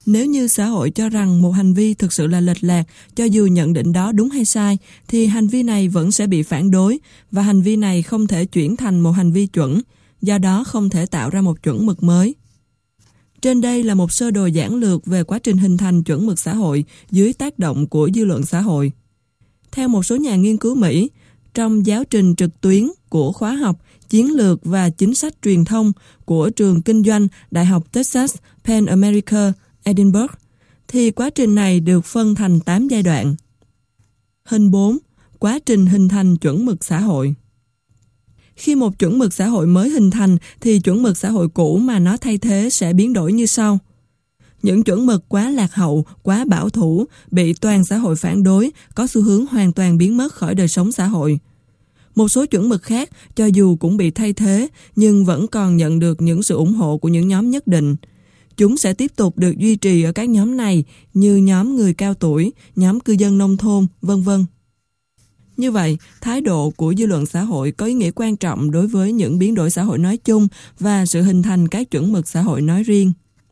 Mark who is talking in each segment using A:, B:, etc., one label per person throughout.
A: Nếu như xã hội cho rằng một hành vi thực sự là lệch lạc, cho dù nhận định đó đúng hay sai, thì hành vi này vẫn sẽ bị phản đối và hành vi này không thể chuyển thành một hành vi chuẩn, do đó không thể tạo ra một chuẩn mực mới. Trên đây là một sơ đồ giản lược về quá trình hình thành chuẩn mực xã hội dưới tác động của dư luận xã hội. Theo một số nhà nghiên cứu Mỹ, trong giáo trình trực tuyến của khóa học Chiến lược và Chính sách truyền thông của trường kinh doanh Đại học Texas Pan America, Edinburgh, thì quá trình này được phân thành 8 giai đoạn. Hình 4. Quá trình hình thành chuẩn mực xã hội. Khi một chuẩn mực xã hội mới hình thành thì chuẩn mực xã hội cũ mà nó thay thế sẽ biến đổi như sau. Những chuẩn mực quá lạc hậu, quá bảo thủ, bị toàn xã hội phản đối, có xu hướng hoàn toàn biến mất khỏi đời sống xã hội. Một số chuẩn mực khác, cho dù cũng bị thay thế, nhưng vẫn còn nhận được những sự ủng hộ của những nhóm nhất định. Chúng sẽ tiếp tục được duy trì ở các nhóm này như nhóm người cao tuổi, nhóm cư dân nông thôn, v.v. Như vậy, thái độ của dư luận xã hội có ý nghĩa quan trọng đối với những biến đổi xã hội nói chung và sự hình thành các chuẩn mực xã hội nói riêng.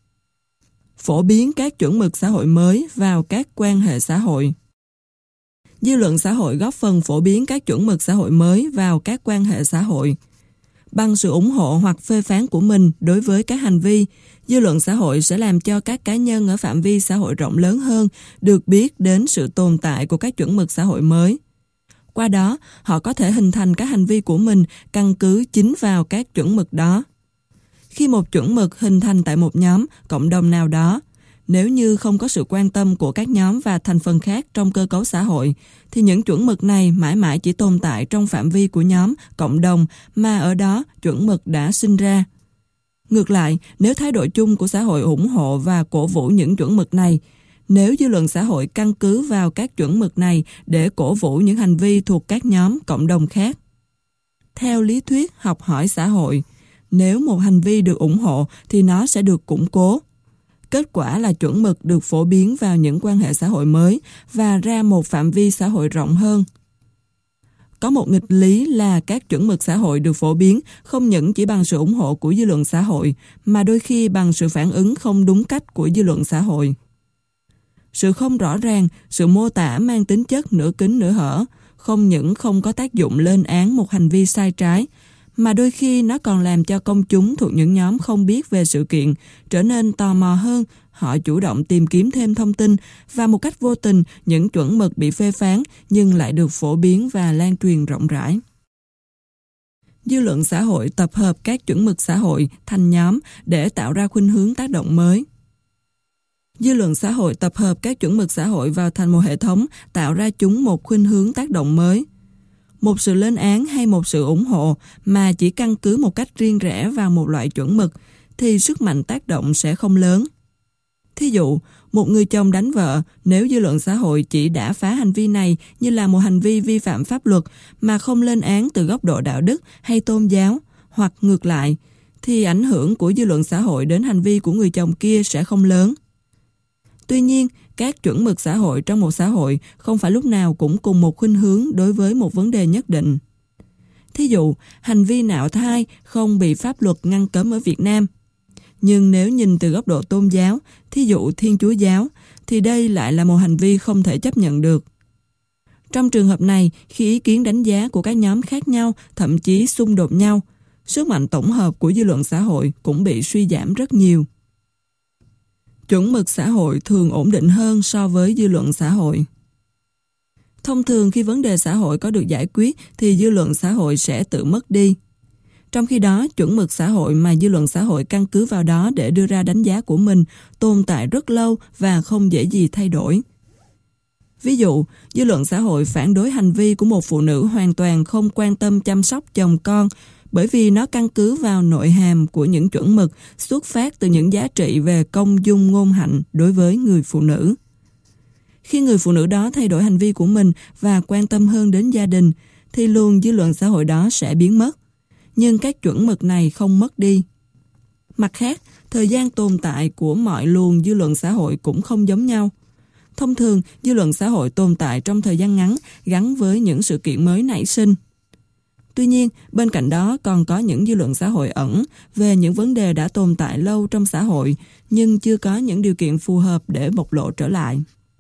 A: Phổ biến các chuẩn mực xã hội mới vào các quan hệ xã hội. Dư luận xã hội góp phần phổ biến các chuẩn mực xã hội mới vào các quan hệ xã hội. Bằng sự ủng hộ hoặc phê phán của mình đối với các hành vi, dư luận xã hội sẽ làm cho các cá nhân ở phạm vi xã hội rộng lớn hơn được biết đến sự tồn tại của các chuẩn mực xã hội mới. Qua đó, họ có thể hình thành các hành vi của mình căn cứ chính vào các chuẩn mực đó. Khi một chuẩn mực hình thành tại một nhóm, cộng đồng nào đó, nếu như không có sự quan tâm của các nhóm và thành phần khác trong cơ cấu xã hội, thì những chuẩn mực này mãi mãi chỉ tồn tại trong phạm vi của nhóm, cộng đồng mà ở đó chuẩn mực đã sinh ra. Ngược lại, nếu thái độ chung của xã hội ủng hộ và cổ vũ những chuẩn mực này, nếu dư luận xã hội căn cứ vào các chuẩn mực này để cổ vũ những hành vi thuộc các nhóm, cộng đồng khác. Theo lý thuyết học hỏi xã hội, nếu một hành vi được ủng hộ thì nó sẽ được củng cố. Kết quả là chuẩn mực được phổ biến vào những quan hệ xã hội mới và ra một phạm vi xã hội rộng hơn. Có một nghịch lý là các chuẩn mực xã hội được phổ biến không những chỉ bằng sự ủng hộ của dư luận xã hội, mà đôi khi bằng sự phản ứng không đúng cách của dư luận xã hội. Sự không rõ ràng, sự mô tả mang tính chất nửa kín nửa hở, không những không có tác dụng lên án một hành vi sai trái, mà đôi khi nó còn làm cho công chúng thuộc những nhóm không biết về sự kiện trở nên tò mò hơn, họ chủ động tìm kiếm thêm thông tin và một cách vô tình những chuẩn mực bị phê phán nhưng lại được phổ biến và lan truyền rộng rãi. Dư luận xã hội tập hợp các chuẩn mực xã hội thành nhóm để tạo ra khuynh hướng tác động mới. Dư luận xã hội tập hợp các chuẩn mực xã hội vào thành một hệ thống, tạo ra chúng một khuynh hướng tác động mới. Một sự lên án hay một sự ủng hộ mà chỉ căn cứ một cách riêng rẽ vào một loại chuẩn mực thì sức mạnh tác động sẽ không lớn. Thí dụ, một người chồng đánh vợ, nếu dư luận xã hội chỉ đã phá hành vi này như là một hành vi vi phạm pháp luật mà không lên án từ góc độ đạo đức hay tôn giáo, hoặc ngược lại, thì ảnh hưởng của dư luận xã hội đến hành vi của người chồng kia sẽ không lớn. Tuy nhiên, các chuẩn mực xã hội trong một xã hội không phải lúc nào cũng cùng một khuynh hướng đối với một vấn đề nhất định. Thí dụ, hành vi nạo thai không bị pháp luật ngăn cấm ở Việt Nam. Nhưng nếu nhìn từ góc độ tôn giáo, thí dụ Thiên Chúa giáo, thì đây lại là một hành vi không thể chấp nhận được. Trong trường hợp này, khi ý kiến đánh giá của các nhóm khác nhau, thậm chí xung đột nhau, sức mạnh tổng hợp của dư luận xã hội cũng bị suy giảm rất nhiều. Chuẩn mực xã hội thường ổn định hơn so với dư luận xã hội. Thông thường khi vấn đề xã hội có được giải quyết thì dư luận xã hội sẽ tự mất đi. Trong khi đó, chuẩn mực xã hội mà dư luận xã hội căn cứ vào đó để đưa ra đánh giá của mình tồn tại rất lâu và không dễ gì thay đổi. Ví dụ, dư luận xã hội phản đối hành vi của một phụ nữ hoàn toàn không quan tâm chăm sóc chồng con bởi vì nó căn cứ vào nội hàm của những chuẩn mực xuất phát từ những giá trị về công dung ngôn hạnh đối với người phụ nữ. Khi người phụ nữ đó thay đổi hành vi của mình và quan tâm hơn đến gia đình, thì luồng dư luận xã hội đó sẽ biến mất. Nhưng các chuẩn mực này không mất đi. Mặt khác, thời gian tồn tại của mọi luồng dư luận xã hội cũng không giống nhau. Thông thường, dư luận xã hội tồn tại trong thời gian ngắn gắn với những sự kiện mới nảy sinh. Tuy nhiên, bên cạnh đó còn có những dư luận xã hội ẩn về những vấn đề đã tồn tại lâu trong xã hội nhưng chưa có những điều kiện phù hợp để bộc lộ trở lại.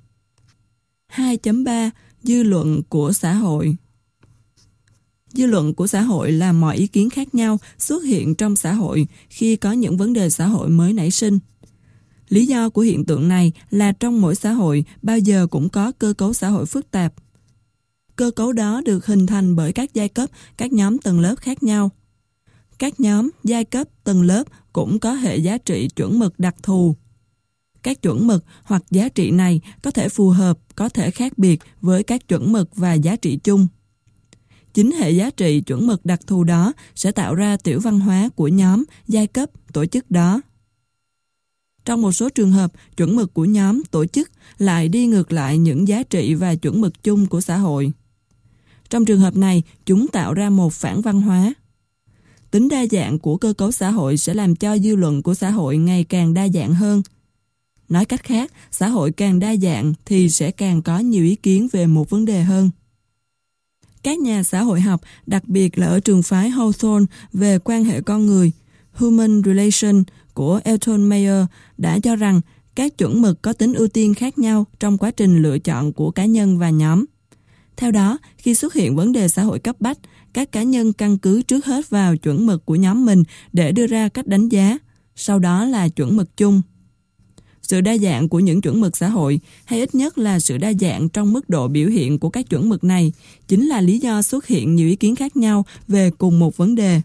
A: 2.3 Dư luận của xã hội. Dư luận của xã hội là mọi ý kiến khác nhau xuất hiện trong xã hội khi có những vấn đề xã hội mới nảy sinh. Lý do của hiện tượng này là trong mỗi xã hội bao giờ cũng có cơ cấu xã hội phức tạp. Cơ cấu đó được hình thành bởi các giai cấp, các nhóm tầng lớp khác nhau. Các nhóm, giai cấp, tầng lớp cũng có hệ giá trị chuẩn mực đặc thù. Các chuẩn mực hoặc giá trị này có thể phù hợp, có thể khác biệt với các chuẩn mực và giá trị chung. Chính hệ giá trị chuẩn mực đặc thù đó sẽ tạo ra tiểu văn hóa của nhóm, giai cấp, tổ chức đó. Trong một số trường hợp, chuẩn mực của nhóm, tổ chức lại đi ngược lại những giá trị và chuẩn mực chung của xã hội. Trong trường hợp này, chúng tạo ra một phản văn hóa. Tính đa dạng của cơ cấu xã hội sẽ làm cho dư luận của xã hội ngày càng đa dạng hơn. Nói cách khác, xã hội càng đa dạng thì sẽ càng có nhiều ý kiến về một vấn đề hơn. Các nhà xã hội học, đặc biệt là ở trường phái Hawthorne về quan hệ con người, Human Relation của Elton Mayer đã cho rằng các chuẩn mực có tính ưu tiên khác nhau trong quá trình lựa chọn của cá nhân và nhóm. Theo đó, khi xuất hiện vấn đề xã hội cấp bách, các cá nhân căn cứ trước hết vào chuẩn mực của nhóm mình để đưa ra cách đánh giá, sau đó là chuẩn mực chung. Sự đa dạng của những chuẩn mực xã hội, hay ít nhất là sự đa dạng trong mức độ biểu hiện của các chuẩn mực này, chính là lý do xuất hiện nhiều ý kiến khác nhau về cùng một vấn đề.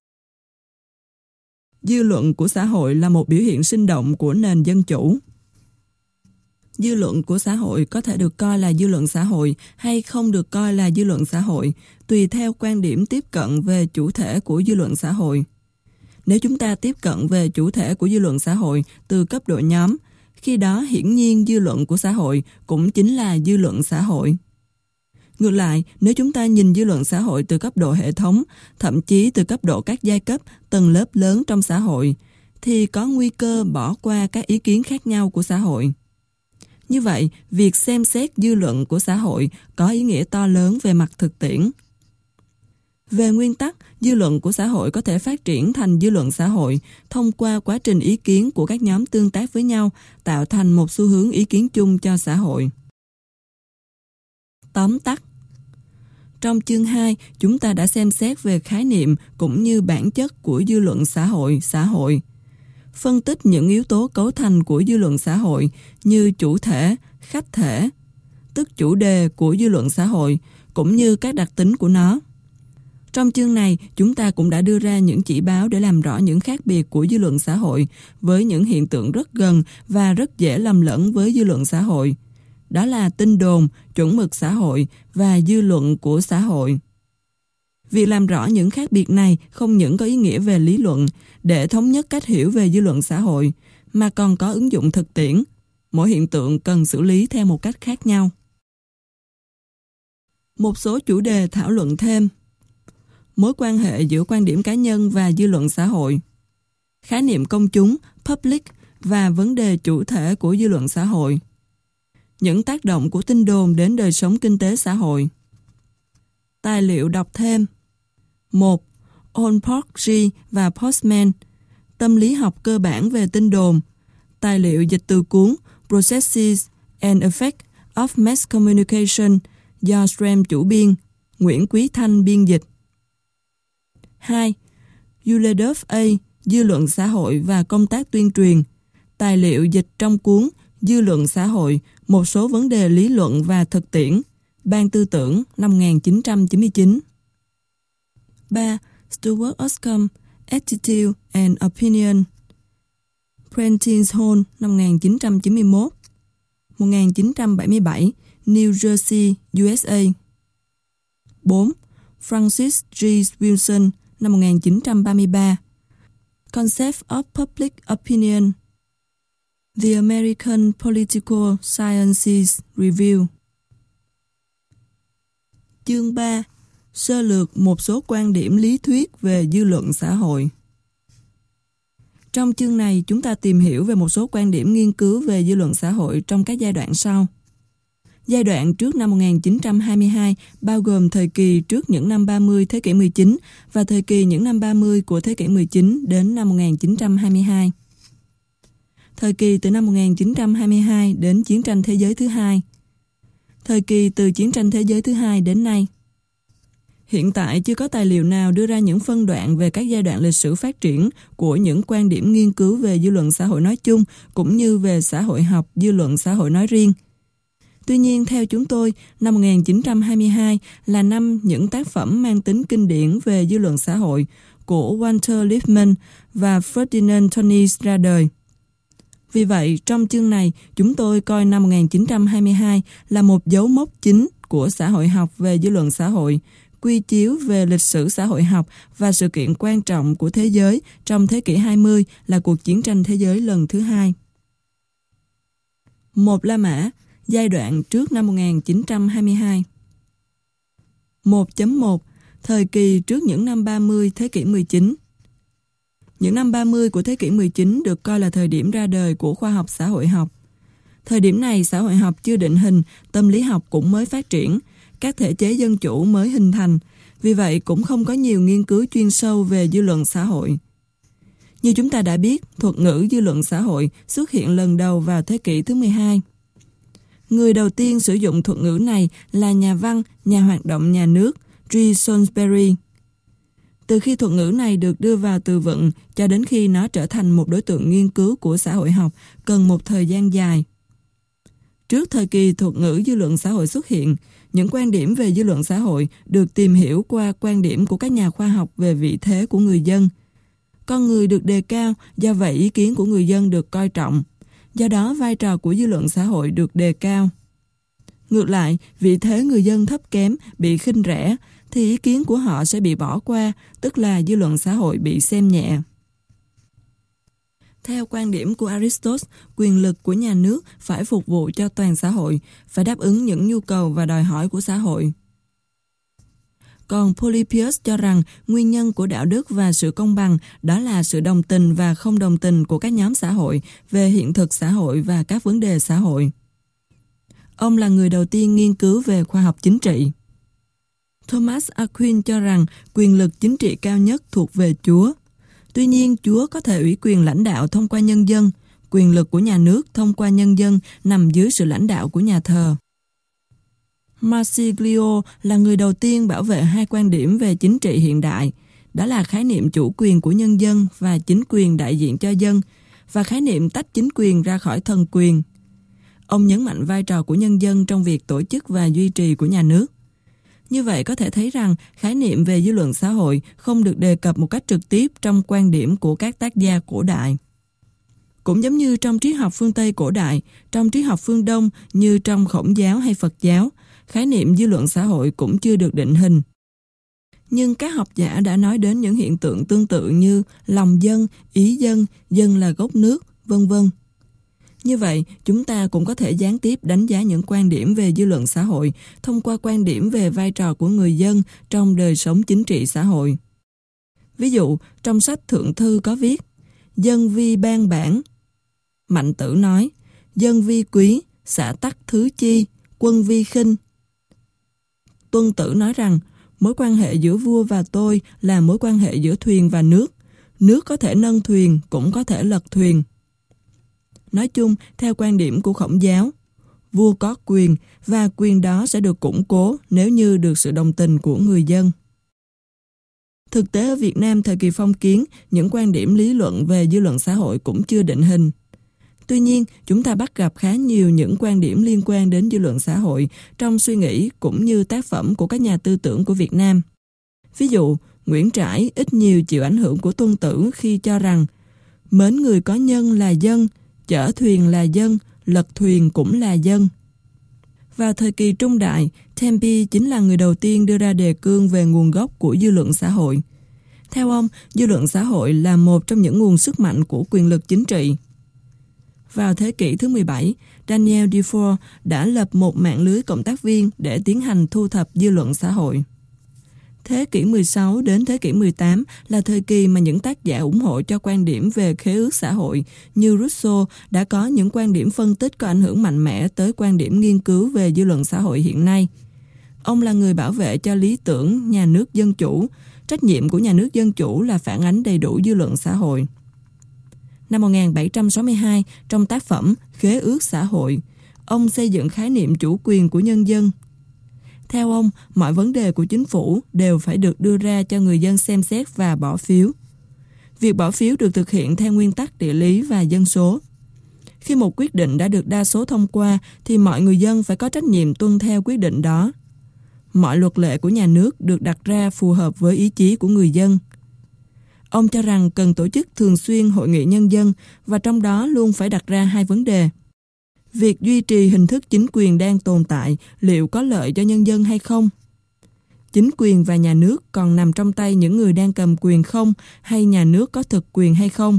A: Dư luận của xã hội là một biểu hiện sinh động của nền dân chủ. Dư luận của xã hội có thể được coi là dư luận xã hội hay không được coi là dư luận xã hội, tùy theo quan điểm tiếp cận về chủ thể của dư luận xã hội. Nếu chúng ta tiếp cận về chủ thể của dư luận xã hội từ cấp độ nhóm, khi đó hiển nhiên dư luận của xã hội cũng chính là dư luận xã hội. Ngược lại, nếu chúng ta nhìn dư luận xã hội từ cấp độ hệ thống, thậm chí từ cấp độ các giai cấp, tầng lớp lớn trong xã hội, thì có nguy cơ bỏ qua các ý kiến khác nhau của xã hội. Như vậy, việc xem xét dư luận của xã hội có ý nghĩa to lớn về mặt thực tiễn. Về nguyên tắc, dư luận của xã hội có thể phát triển thành dư luận xã hội thông qua quá trình ý kiến của các nhóm tương tác với nhau, tạo thành một xu hướng ý kiến chung cho xã hội. Tóm tắt. Trong chương 2, chúng ta đã xem xét về khái niệm cũng như bản chất của dư luận xã hội. Phân tích những yếu tố cấu thành của dư luận xã hội như chủ thể, khách thể, tức chủ đề của dư luận xã hội, cũng như các đặc tính của nó. Trong chương này, chúng ta cũng đã đưa ra những chỉ báo để làm rõ những khác biệt của dư luận xã hội với những hiện tượng rất gần và rất dễ lầm lẫn với dư luận xã hội. Đó là tin đồn, chuẩn mực xã hội và dư luận của xã hội. Việc làm rõ những khác biệt này không những có ý nghĩa về lý luận để thống nhất cách hiểu về dư luận xã hội, mà còn có ứng dụng thực tiễn. Mỗi hiện tượng cần xử lý theo một cách khác nhau. Một số chủ đề thảo luận thêm. Mối quan hệ giữa quan điểm cá nhân và dư luận xã hội. Khái niệm công chúng, public và vấn đề chủ thể của dư luận xã hội. Những tác động của tin đồn đến đời sống kinh tế xã hội. Tài liệu đọc thêm. 1. Allport và Postman. Tâm lý học cơ bản về tin đồn. Tài liệu dịch từ cuốn Processes and Effects of Mass Communication do Stram chủ biên, Nguyễn Quý Thanh biên dịch. 2. Yuledov A. Dư luận xã hội và công tác tuyên truyền. Tài liệu dịch trong cuốn Dư luận xã hội, một số vấn đề lý luận và thực tiễn. Ban Tư tưởng năm 1999. 3. Stuart Oskam, Attitude and Opinion. Prentice Hall năm 1991. 1977, New Jersey, USA. 4. Francis G. Wilson năm 1933. Concept of Public Opinion. The American Political Sciences Review. Chương 3. Sơ lược một số quan điểm lý thuyết về dư luận xã hội. Trong chương này, chúng ta tìm hiểu về một số quan điểm nghiên cứu về dư luận xã hội trong các giai đoạn sau. Giai đoạn trước năm 1922 bao gồm thời kỳ trước những năm 30 thế kỷ 19 và thời kỳ những năm 30 của thế kỷ 19 đến năm 1922. Thời kỳ từ năm 1922 đến Chiến tranh Thế giới thứ hai. Thời kỳ từ Chiến tranh Thế giới thứ hai đến nay. Hiện tại chưa có tài liệu nào đưa ra những phân đoạn về các giai đoạn lịch sử phát triển của những quan điểm nghiên cứu về dư luận xã hội nói chung cũng như về xã hội học dư luận xã hội nói riêng. Tuy nhiên, theo chúng tôi, năm 1922 là năm những tác phẩm mang tính kinh điển về dư luận xã hội của Walter Lippmann và Ferdinand Tönnies ra đời. Vì vậy, trong chương này, chúng tôi coi năm 1922 là một dấu mốc chính của xã hội học về dư luận xã hội, quy chiếu về lịch sử xã hội học và sự kiện quan trọng của thế giới trong thế kỷ 20 là cuộc chiến tranh thế giới lần thứ hai. Một La Mã, giai đoạn trước năm 1922. 1.1 Thời kỳ trước những năm 30 thế kỷ 19. Những năm 30 của thế kỷ 19 được coi là thời điểm ra đời của khoa học xã hội học. Thời điểm này xã hội học chưa định hình, tâm lý học cũng mới phát triển, các thể chế dân chủ mới hình thành, vì vậy cũng không có nhiều nghiên cứu chuyên sâu về dư luận xã hội. Như chúng ta đã biết, thuật ngữ dư luận xã hội xuất hiện lần đầu vào thế kỷ thứ 12. Người đầu tiên sử dụng thuật ngữ này là nhà văn, nhà hoạt động nhà nước G. Salisbury. Từ khi thuật ngữ này được đưa vào từ vựng cho đến khi nó trở thành một đối tượng nghiên cứu của xã hội học cần một thời gian dài. Trước thời kỳ thuật ngữ dư luận xã hội xuất hiện, những quan điểm về dư luận xã hội được tìm hiểu qua quan điểm của các nhà khoa học về vị thế của người dân. Con người được đề cao, do vậy ý kiến của người dân được coi trọng. Do đó vai trò của dư luận xã hội được đề cao. Ngược lại, vị thế người dân thấp kém, bị khinh rẻ, thì ý kiến của họ sẽ bị bỏ qua, tức là dư luận xã hội bị xem nhẹ. Theo quan điểm của Aristotle, quyền lực của nhà nước phải phục vụ cho toàn xã hội, phải đáp ứng những nhu cầu và đòi hỏi của xã hội. Còn Polybius cho rằng nguyên nhân của đạo đức và sự công bằng đó là sự đồng tình và không đồng tình của các nhóm xã hội về hiện thực xã hội và các vấn đề xã hội. Ông là người đầu tiên nghiên cứu về khoa học chính trị. Thomas Aquinas cho rằng quyền lực chính trị cao nhất thuộc về Chúa. Tuy nhiên, Chúa có thể ủy quyền lãnh đạo thông qua nhân dân. Quyền lực của nhà nước thông qua nhân dân nằm dưới sự lãnh đạo của nhà thờ. Marsilio là người đầu tiên bảo vệ hai quan điểm về chính trị hiện đại. Đó là khái niệm chủ quyền của nhân dân và chính quyền đại diện cho dân, và khái niệm tách chính quyền ra khỏi thần quyền. Ông nhấn mạnh vai trò của nhân dân trong việc tổ chức và duy trì của nhà nước. Như vậy có thể thấy rằng khái niệm về dư luận xã hội không được đề cập một cách trực tiếp trong quan điểm của các tác gia cổ đại. Cũng giống như trong triết học phương Tây cổ đại, trong triết học phương Đông như trong Khổng giáo hay Phật giáo, khái niệm dư luận xã hội cũng chưa được định hình. Nhưng các học giả đã nói đến những hiện tượng tương tự như lòng dân, ý dân, dân là gốc nước, vân vân. Như vậy, chúng ta cũng có thể gián tiếp đánh giá những quan điểm về dư luận xã hội thông qua quan điểm về vai trò của người dân trong đời sống chính trị xã hội. Ví dụ, trong sách Thượng Thư có viết, dân vi ban bản. Mạnh Tử nói, dân vi quý, xã tắc thứ chi, quân vi khinh. Tuân Tử nói rằng, mối quan hệ giữa vua và tôi là mối quan hệ giữa thuyền và nước. Nước có thể nâng thuyền, cũng có thể lật thuyền. Nói chung, theo quan điểm của Khổng giáo, vua có quyền và quyền đó sẽ được củng cố nếu như được sự đồng tình của người dân. Thực tế ở Việt Nam thời kỳ phong kiến, những quan điểm lý luận về dư luận xã hội cũng chưa định hình. Tuy nhiên, chúng ta bắt gặp khá nhiều những quan điểm liên quan đến dư luận xã hội trong suy nghĩ cũng như tác phẩm của các nhà tư tưởng của Việt Nam. Ví dụ, Nguyễn Trãi ít nhiều chịu ảnh hưởng của Tuân Tử khi cho rằng mến người có nhân là dân, chở thuyền là dân, lật thuyền cũng là dân. Vào thời kỳ trung đại, Tempe chính là người đầu tiên đưa ra đề cương về nguồn gốc của dư luận xã hội. Theo ông, dư luận xã hội là một trong những nguồn sức mạnh của quyền lực chính trị. Vào thế kỷ thứ 17, Daniel Defoe đã lập một mạng lưới cộng tác viên để tiến hành thu thập dư luận xã hội. Thế kỷ 16 đến thế kỷ 18 là thời kỳ mà những tác giả ủng hộ cho quan điểm về khế ước xã hội như Rousseau đã có những quan điểm phân tích có ảnh hưởng mạnh mẽ tới quan điểm nghiên cứu về dư luận xã hội hiện nay. Ông là người bảo vệ cho lý tưởng nhà nước dân chủ. Trách nhiệm của nhà nước dân chủ là phản ánh đầy đủ dư luận xã hội. Năm 1762, trong tác phẩm Khế ước xã hội, ông xây dựng khái niệm chủ quyền của nhân dân. Theo ông, mọi vấn đề của chính phủ đều phải được đưa ra cho người dân xem xét và bỏ phiếu. Việc bỏ phiếu được thực hiện theo nguyên tắc địa lý và dân số. Khi một quyết định đã được đa số thông qua, thì mọi người dân phải có trách nhiệm tuân theo quyết định đó. Mọi luật lệ của nhà nước được đặt ra phù hợp với ý chí của người dân. Ông cho rằng cần tổ chức thường xuyên hội nghị nhân dân và trong đó luôn phải đặt ra hai vấn đề. Việc duy trì hình thức chính quyền đang tồn tại liệu có lợi cho nhân dân hay không? Chính quyền và nhà nước còn nằm trong tay những người đang cầm quyền không, hay nhà nước có thực quyền hay không?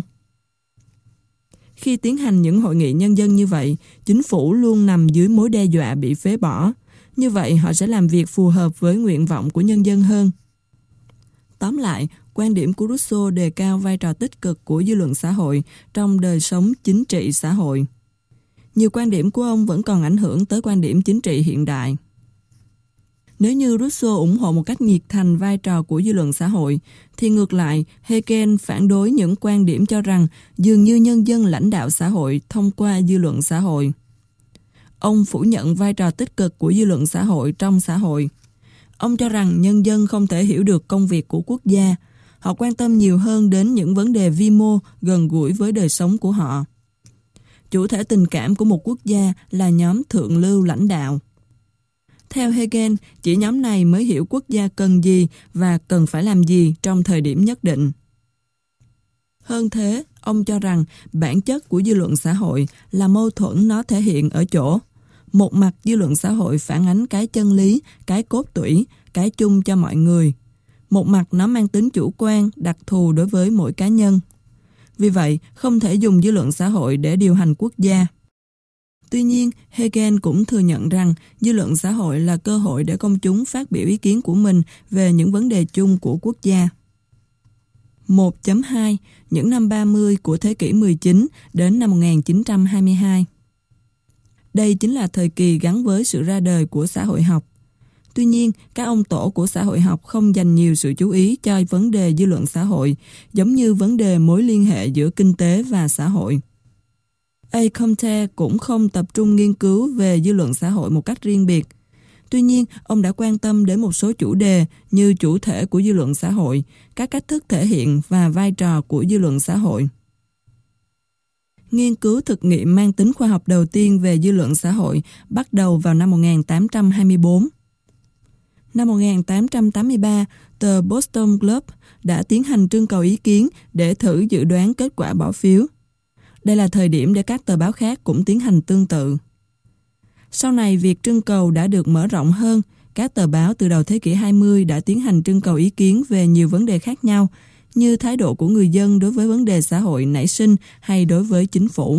A: Khi tiến hành những hội nghị nhân dân như vậy, chính phủ luôn nằm dưới mối đe dọa bị phế bỏ. Như vậy họ sẽ làm việc phù hợp với nguyện vọng của nhân dân hơn. Tóm lại, quan điểm của Rousseau đề cao vai trò tích cực của dư luận xã hội trong đời sống chính trị xã hội. Nhiều quan điểm của ông vẫn còn ảnh hưởng tới quan điểm chính trị hiện đại. Nếu như Rousseau ủng hộ một cách nhiệt thành vai trò của dư luận xã hội, thì ngược lại, Hegel phản đối những quan điểm cho rằng dường như nhân dân lãnh đạo xã hội thông qua dư luận xã hội. Ông phủ nhận vai trò tích cực của dư luận xã hội trong xã hội. Ông cho rằng nhân dân không thể hiểu được công việc của quốc gia. Họ quan tâm nhiều hơn đến những vấn đề vi mô gần gũi với đời sống của họ. Chủ thể tình cảm của một quốc gia là nhóm thượng lưu lãnh đạo. Theo Hegel, chỉ nhóm này mới hiểu quốc gia cần gì và cần phải làm gì trong thời điểm nhất định. Hơn thế, ông cho rằng bản chất của dư luận xã hội là mâu thuẫn nó thể hiện ở chỗ. Một mặt dư luận xã hội phản ánh cái chân lý, cái cốt tủy, cái chung cho mọi người. Một mặt nó mang tính chủ quan, đặc thù đối với mỗi cá nhân. Vì vậy, không thể dùng dư luận xã hội để điều hành quốc gia. Tuy nhiên, Hegel cũng thừa nhận rằng dư luận xã hội là cơ hội để công chúng phát biểu ý kiến của mình về những vấn đề chung của quốc gia. 1.2. Những năm 30 của thế kỷ 19 đến năm 1922. Đây chính là thời kỳ gắn với sự ra đời của xã hội học. Tuy nhiên, các ông tổ của xã hội học không dành nhiều sự chú ý cho vấn đề dư luận xã hội, giống như vấn đề mối liên hệ giữa kinh tế và xã hội. A. Comte cũng không tập trung nghiên cứu về dư luận xã hội một cách riêng biệt. Tuy nhiên, ông đã quan tâm đến một số chủ đề như chủ thể của dư luận xã hội, các cách thức thể hiện và vai trò của dư luận xã hội. Nghiên cứu thực nghiệm mang tính khoa học đầu tiên về dư luận xã hội bắt đầu vào năm 1824. Năm 1883, tờ Boston Globe đã tiến hành trưng cầu ý kiến để thử dự đoán kết quả bỏ phiếu. Đây là thời điểm để các tờ báo khác cũng tiến hành tương tự. Sau này, việc trưng cầu đã được mở rộng hơn. Các tờ báo từ đầu thế kỷ 20 đã tiến hành trưng cầu ý kiến về nhiều vấn đề khác nhau, như thái độ của người dân đối với vấn đề xã hội nảy sinh hay đối với chính phủ.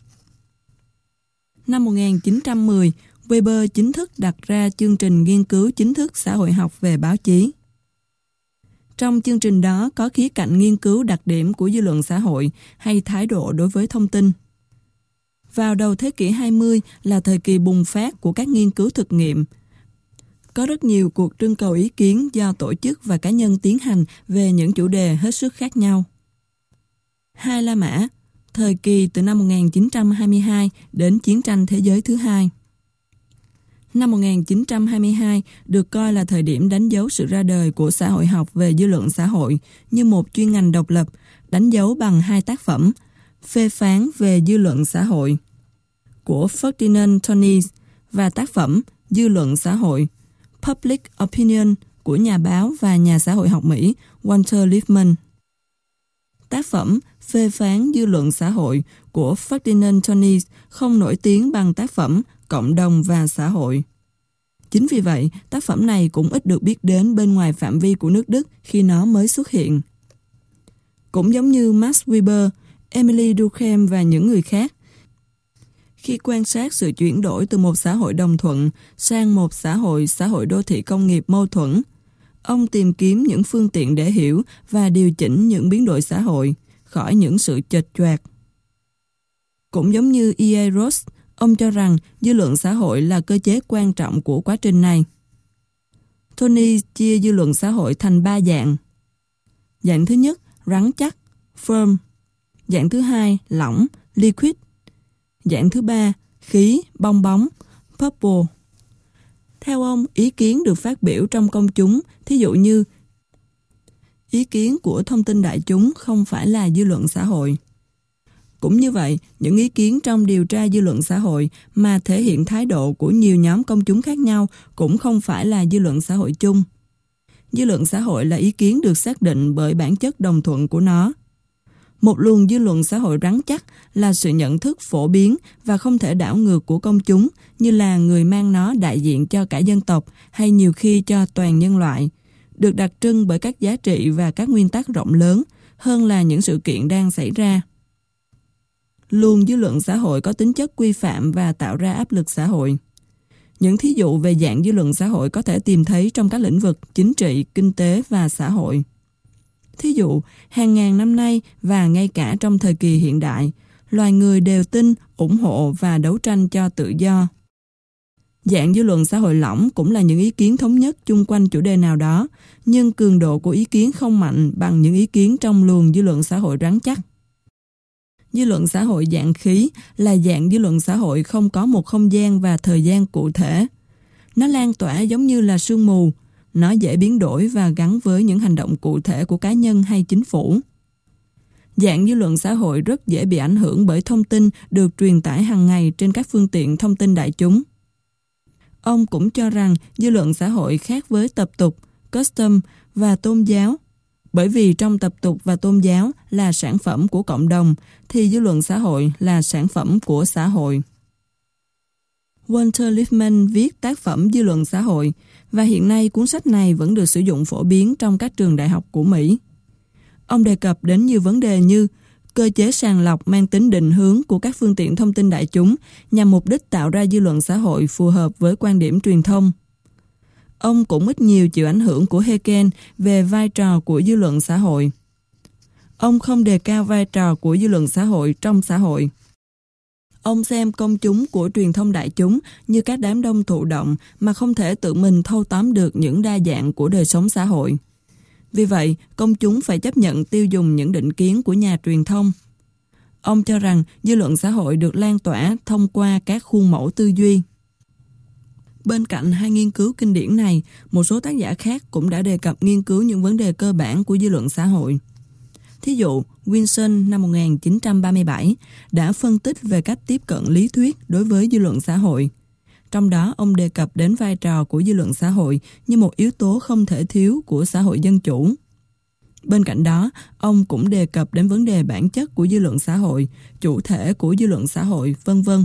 A: Năm 1910, Weber chính thức đặt ra chương trình nghiên cứu chính thức xã hội học về báo chí. Trong chương trình đó có khía cạnh nghiên cứu đặc điểm của dư luận xã hội hay thái độ đối với thông tin. Vào đầu thế kỷ 20 là thời kỳ bùng phát của các nghiên cứu thực nghiệm. Có rất nhiều cuộc trưng cầu ý kiến do tổ chức và cá nhân tiến hành về những chủ đề hết sức khác nhau. Hai La Mã, thời kỳ từ năm 1922 đến chiến tranh thế giới thứ hai. Năm 1922 được coi là thời điểm đánh dấu sự ra đời của xã hội học về dư luận xã hội như một chuyên ngành độc lập, đánh dấu bằng hai tác phẩm: Phê phán về dư luận xã hội của Ferdinand Tönnies và tác phẩm Dư luận xã hội Public Opinion của nhà báo và nhà xã hội học Mỹ Walter Lippmann. Tác phẩm Phê phán dư luận xã hội của Ferdinand Tönnies không nổi tiếng bằng tác phẩm Cộng đồng và xã hội. Chính vì vậy, tác phẩm này cũng ít được biết đến bên ngoài phạm vi của nước Đức khi nó mới xuất hiện. Cũng giống như Max Weber, Emily Durkheim và những người khác, khi quan sát sự chuyển đổi từ một xã hội đồng thuận sang một xã hội đô thị công nghiệp mâu thuẫn, Ông tìm kiếm những phương tiện để hiểu và điều chỉnh những biến đổi xã hội khỏi những sự chệch choạc. Cũng giống như E.A. Ross, ông cho rằng dư luận xã hội là cơ chế quan trọng của quá trình này. Tony chia dư luận xã hội thành 3 dạng. Dạng thứ nhất, rắn chắc, firm. Dạng thứ hai, lỏng, liquid. Dạng thứ ba, khí, bong bóng, purple. Theo ông, ý kiến được phát biểu trong công chúng, thí dụ như ý kiến của thông tin đại chúng không phải là dư luận xã hội. Cũng như vậy, những ý kiến trong điều tra dư luận xã hội mà thể hiện thái độ của nhiều nhóm công chúng khác nhau cũng không phải là dư luận xã hội chung. Dư luận xã hội là ý kiến được xác định bởi bản chất đồng thuận của nó. Một luồng dư luận xã hội rắn chắc là sự nhận thức phổ biến và không thể đảo ngược của công chúng, như là người mang nó đại diện cho cả dân tộc hay nhiều khi cho toàn nhân loại, được đặc trưng bởi các giá trị và các nguyên tắc rộng lớn hơn là những sự kiện đang xảy ra. Luồng dư luận xã hội có tính chất quy phạm và tạo ra áp lực xã hội. Những thí dụ về dạng dư luận xã hội có thể tìm thấy trong các lĩnh vực chính trị, kinh tế và xã hội. Thí dụ, hàng ngàn năm nay và ngay cả trong thời kỳ hiện đại, loài người đều tin, ủng hộ và đấu tranh cho tự do. Dạng dư luận xã hội lỏng cũng là những ý kiến thống nhất chung quanh chủ đề nào đó, nhưng cường độ của ý kiến không mạnh bằng những ý kiến trong luồng dư luận xã hội rắn chắc. Dư luận xã hội dạng khí là dạng dư luận xã hội không có một không gian và thời gian cụ thể. Nó lan tỏa giống như là sương mù, nó dễ biến đổi và gắn với những hành động cụ thể của cá nhân hay chính phủ. Dạng dư luận xã hội rất dễ bị ảnh hưởng bởi thông tin được truyền tải hàng ngày trên các phương tiện thông tin đại chúng. Ông cũng cho rằng dư luận xã hội khác với tập tục, custom và tôn giáo. Bởi vì trong tập tục và tôn giáo là sản phẩm của cộng đồng, thì dư luận xã hội là sản phẩm của xã hội. Walter Lippmann viết tác phẩm Dư luận xã hội, và hiện nay cuốn sách này vẫn được sử dụng phổ biến trong các trường đại học của Mỹ. Ông đề cập đến nhiều vấn đề như cơ chế sàng lọc mang tính định hướng của các phương tiện thông tin đại chúng nhằm mục đích tạo ra dư luận xã hội phù hợp với quan điểm truyền thông. Ông cũng ít nhiều chịu ảnh hưởng của Hegel về vai trò của dư luận xã hội. Ông không đề cao vai trò của dư luận xã hội trong xã hội. Ông xem công chúng của truyền thông đại chúng như các đám đông thụ động mà không thể tự mình thâu tóm được những đa dạng của đời sống xã hội. Vì vậy, công chúng phải chấp nhận tiêu dùng những định kiến của nhà truyền thông. Ông cho rằng dư luận xã hội được lan tỏa thông qua các khuôn mẫu tư duy. Bên cạnh hai nghiên cứu kinh điển này, một số tác giả khác cũng đã đề cập nghiên cứu những vấn đề cơ bản của dư luận xã hội. Thí dụ, Wilson năm 1937 đã phân tích về cách tiếp cận lý thuyết đối với dư luận xã hội. Trong đó, ông đề cập đến vai trò của dư luận xã hội như một yếu tố không thể thiếu của xã hội dân chủ. Bên cạnh đó, ông cũng đề cập đến vấn đề bản chất của dư luận xã hội, chủ thể của dư luận xã hội, vân vân.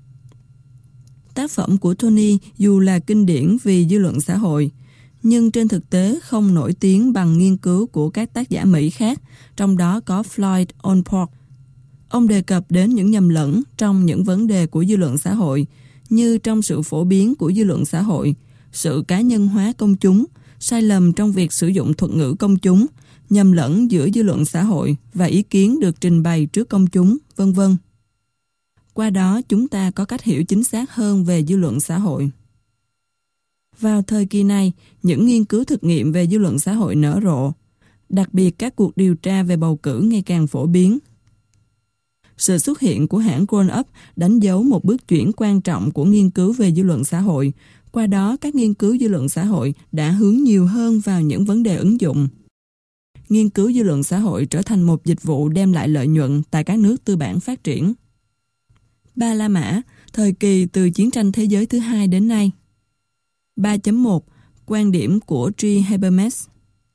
A: Tác phẩm của Tony dù là kinh điển vì dư luận xã hội, nhưng trên thực tế không nổi tiếng bằng nghiên cứu của các tác giả Mỹ khác, trong đó có Floyd Allport. Ông đề cập đến những nhầm lẫn trong những vấn đề của dư luận xã hội, như trong sự phổ biến của dư luận xã hội, sự cá nhân hóa công chúng, sai lầm trong việc sử dụng thuật ngữ công chúng, nhầm lẫn giữa dư luận xã hội và ý kiến được trình bày trước công chúng, vân vân. Qua đó chúng ta có cách hiểu chính xác hơn về dư luận xã hội. Vào thời kỳ này, những nghiên cứu thực nghiệm về dư luận xã hội nở rộ, đặc biệt các cuộc điều tra về bầu cử ngày càng phổ biến. Sự xuất hiện của hãng Grown Up đánh dấu một bước chuyển quan trọng của nghiên cứu về dư luận xã hội. Qua đó, các nghiên cứu dư luận xã hội đã hướng nhiều hơn vào những vấn đề ứng dụng. Nghiên cứu dư luận xã hội trở thành một dịch vụ đem lại lợi nhuận tại các nước tư bản phát triển. Ba La Mã, thời kỳ từ chiến tranh thế giới thứ hai đến nay. 3.1 Quan điểm của G. Habermas.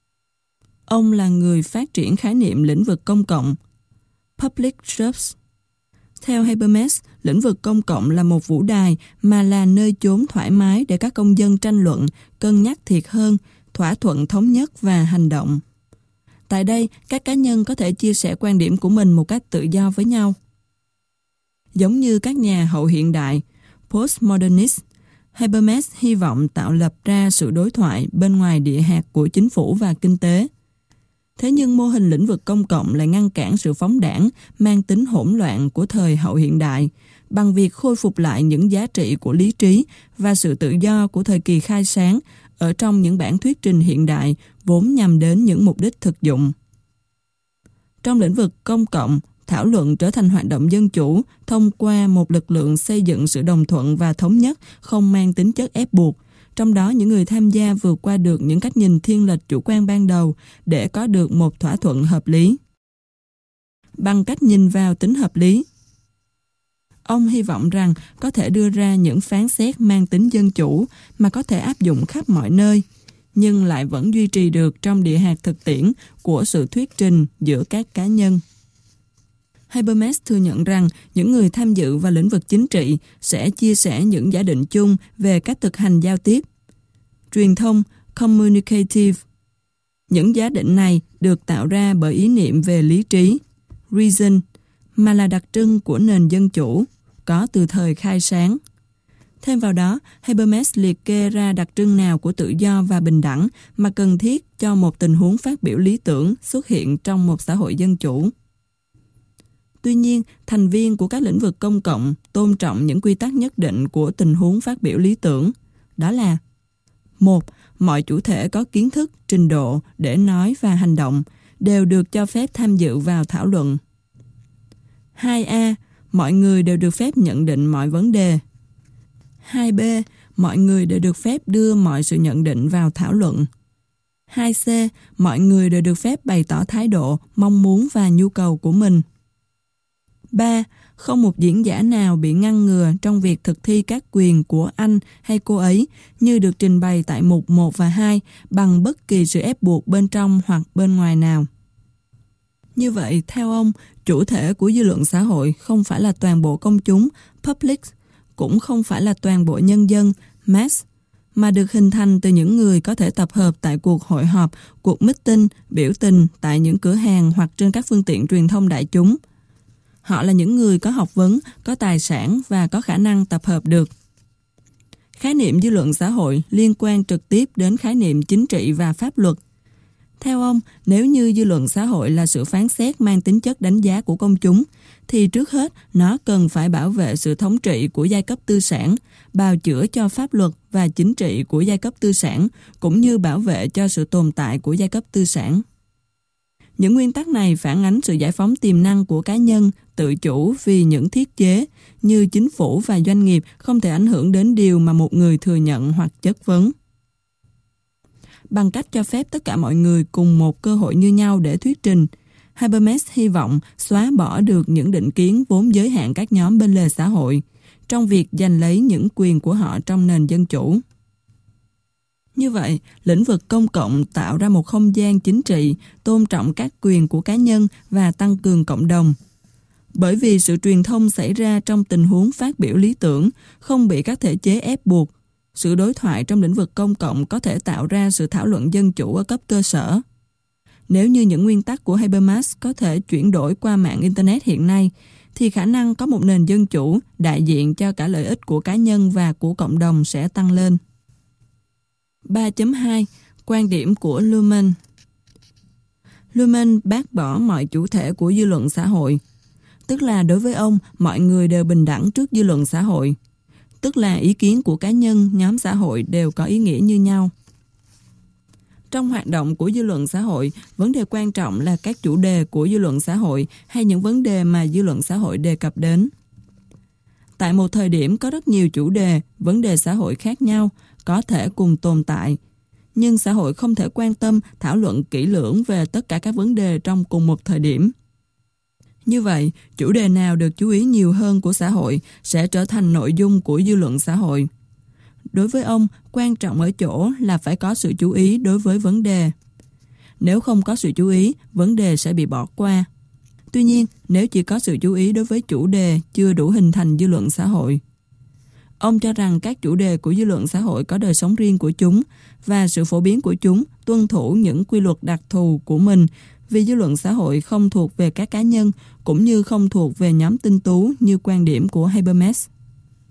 A: Ông là người phát triển khái niệm lĩnh vực công cộng, Public Service. Theo Habermas, lĩnh vực công cộng là một vũ đài mà là nơi chốn thoải mái để các công dân tranh luận, cân nhắc thiệt hơn, thỏa thuận thống nhất và hành động. Tại đây, các cá nhân có thể chia sẻ quan điểm của mình một cách tự do với nhau. Giống như các nhà hậu hiện đại, postmodernist, Habermas hy vọng tạo lập ra sự đối thoại bên ngoài địa hạt của chính phủ và kinh tế. Thế nhưng mô hình lĩnh vực công cộng lại ngăn cản sự phóng đãng mang tính hỗn loạn của thời hậu hiện đại bằng việc khôi phục lại những giá trị của lý trí và sự tự do của thời kỳ khai sáng ở trong những bản thuyết trình hiện đại vốn nhằm đến những mục đích thực dụng. Trong lĩnh vực công cộng, thảo luận trở thành hoạt động dân chủ thông qua một lực lượng xây dựng sự đồng thuận và thống nhất không mang tính chất ép buộc. Trong đó những người tham gia vượt qua được những cách nhìn thiên lệch chủ quan ban đầu để có được một thỏa thuận hợp lý. Bằng cách nhìn vào tính hợp lý, ông hy vọng rằng có thể đưa ra những phán xét mang tính dân chủ mà có thể áp dụng khắp mọi nơi, nhưng lại vẫn duy trì được trong địa hạt thực tiễn của sự thuyết trình giữa các cá nhân. Habermas thừa nhận rằng những người tham dự vào lĩnh vực chính trị sẽ chia sẻ những giả định chung về cách thực hành giao tiếp, truyền thông, communicative. Những giả định này được tạo ra bởi ý niệm về lý trí, reason, mà là đặc trưng của nền dân chủ, có từ thời khai sáng. Thêm vào đó, Habermas liệt kê ra đặc trưng nào của tự do và bình đẳng mà cần thiết cho một tình huống phát biểu lý tưởng xuất hiện trong một xã hội dân chủ. Tuy nhiên, thành viên của các lĩnh vực công cộng tôn trọng những quy tắc nhất định của tình huống phát biểu lý tưởng. Đó là: 1. Mọi chủ thể có kiến thức, trình độ để nói và hành động đều được cho phép tham dự vào thảo luận. 2a. Mọi người đều được phép nhận định mọi vấn đề. 2b. Mọi người đều được phép đưa mọi sự nhận định vào thảo luận. 2c. Mọi người đều được phép bày tỏ thái độ, mong muốn và nhu cầu của mình. 3. Không một diễn giả nào bị ngăn ngừa trong việc thực thi các quyền của anh hay cô ấy như được trình bày tại mục 1 và 2 bằng bất kỳ sự ép buộc bên trong hoặc bên ngoài nào. Như vậy, theo ông, chủ thể của dư luận xã hội không phải là toàn bộ công chúng, public, cũng không phải là toàn bộ nhân dân, mass, mà được hình thành từ những người có thể tập hợp tại cuộc hội họp, cuộc meeting, biểu tình tại những cửa hàng hoặc trên các phương tiện truyền thông đại chúng. Họ là những người có học vấn, có tài sản và có khả năng tập hợp được. Khái niệm dư luận xã hội liên quan trực tiếp đến khái niệm chính trị và pháp luật. Theo ông, nếu như dư luận xã hội là sự phán xét mang tính chất đánh giá của công chúng, thì trước hết nó cần phải bảo vệ sự thống trị của giai cấp tư sản, bào chữa cho pháp luật và chính trị của giai cấp tư sản, cũng như bảo vệ cho sự tồn tại của giai cấp tư sản. Những nguyên tắc này phản ánh sự giải phóng tiềm năng của cá nhân, tự chủ vì những thiết chế như chính phủ và doanh nghiệp không thể ảnh hưởng đến điều mà một người thừa nhận hoặc chất vấn. Bằng cách cho phép tất cả mọi người cùng một cơ hội như nhau để thuyết trình, Habermas hy vọng xóa bỏ được những định kiến vốn giới hạn các nhóm bên lề xã hội trong việc giành lấy những quyền của họ trong nền dân chủ. Như vậy, lĩnh vực công cộng tạo ra một không gian chính trị tôn trọng các quyền của cá nhân và tăng cường cộng đồng. Bởi vì sự truyền thông xảy ra trong tình huống phát biểu lý tưởng, không bị các thể chế ép buộc, sự đối thoại trong lĩnh vực công cộng có thể tạo ra sự thảo luận dân chủ ở cấp cơ sở. Nếu như những nguyên tắc của Habermas có thể chuyển đổi qua mạng Internet hiện nay, thì khả năng có một nền dân chủ đại diện cho cả lợi ích của cá nhân và của cộng đồng sẽ tăng lên. 3.2. Quan điểm của Luhmann. Luhmann bác bỏ mọi chủ thể của dư luận xã hội, tức là đối với ông, mọi người đều bình đẳng trước dư luận xã hội, tức là ý kiến của cá nhân, nhóm xã hội đều có ý nghĩa như nhau. Trong hoạt động của dư luận xã hội, vấn đề quan trọng là các chủ đề của dư luận xã hội hay những vấn đề mà dư luận xã hội đề cập đến. Tại một thời điểm có rất nhiều chủ đề, vấn đề xã hội khác nhau, có thể cùng tồn tại, nhưng xã hội không thể quan tâm, thảo luận kỹ lưỡng về tất cả các vấn đề trong cùng một thời điểm. Như vậy, chủ đề nào được chú ý nhiều hơn của xã hội sẽ trở thành nội dung của dư luận xã hội. Đối với ông, quan trọng ở chỗ là phải có sự chú ý đối với vấn đề. Nếu không có sự chú ý, vấn đề sẽ bị bỏ qua. Tuy nhiên, nếu chỉ có sự chú ý đối với chủ đề chưa đủ hình thành dư luận xã hội. Ông cho rằng các chủ đề của dư luận xã hội có đời sống riêng của chúng và sự phổ biến của chúng tuân thủ những quy luật đặc thù của mình vì dư luận xã hội không thuộc về các cá nhân cũng như không thuộc về nhóm tinh tú như quan điểm của Habermas.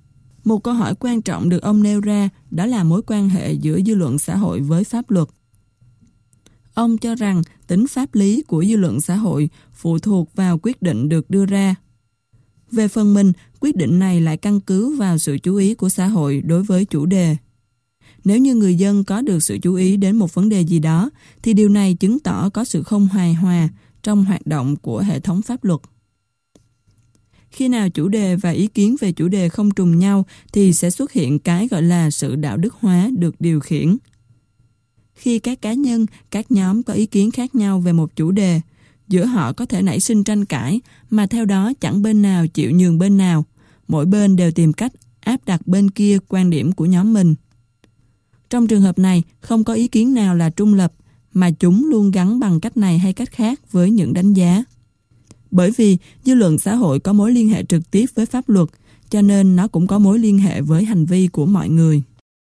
A: Một câu hỏi quan trọng được ông nêu ra đó là mối quan hệ giữa dư luận xã hội với pháp luật. Ông cho rằng tính pháp lý của dư luận xã hội phụ thuộc vào quyết định được đưa ra. Về phần mình, quyết định này lại căn cứ vào sự chú ý của xã hội đối với chủ đề. Nếu như người dân có được sự chú ý đến một vấn đề gì đó, thì điều này chứng tỏ có sự không hài hòa trong hoạt động của hệ thống pháp luật. Khi nào chủ đề và ý kiến về chủ đề không trùng nhau thì sẽ xuất hiện cái gọi là sự đạo đức hóa được điều khiển. Khi các cá nhân, các nhóm có ý kiến khác nhau về một chủ đề, giữa họ có thể nảy sinh tranh cãi mà theo đó chẳng bên nào chịu nhường bên nào. Mỗi bên đều tìm cách áp đặt bên kia quan điểm của nhóm mình. Trong trường hợp này, không có ý kiến nào là trung lập, mà chúng luôn gắn bằng cách này hay cách khác với những đánh giá. Bởi vì dư luận xã hội có mối liên hệ trực tiếp với pháp luật, cho nên nó cũng có mối liên hệ với hành vi của mọi người.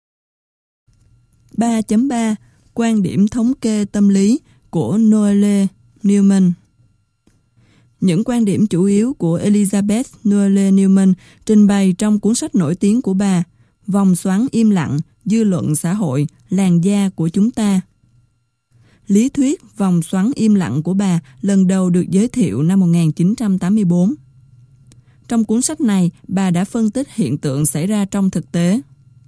A: 3.3 Quan điểm thống kê tâm lý của Noelle Neumann. Những quan điểm chủ yếu của Elizabeth Noelle Neumann trình bày trong cuốn sách nổi tiếng của bà, Vòng xoắn im lặng, dư luận xã hội, làn da của chúng ta. Lý thuyết vòng xoắn im lặng của bà lần đầu được giới thiệu năm 1984. Trong cuốn sách này, bà đã phân tích hiện tượng xảy ra trong thực tế.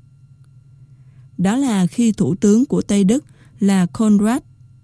A: Đó là khi Thủ tướng của Tây Đức là Konrad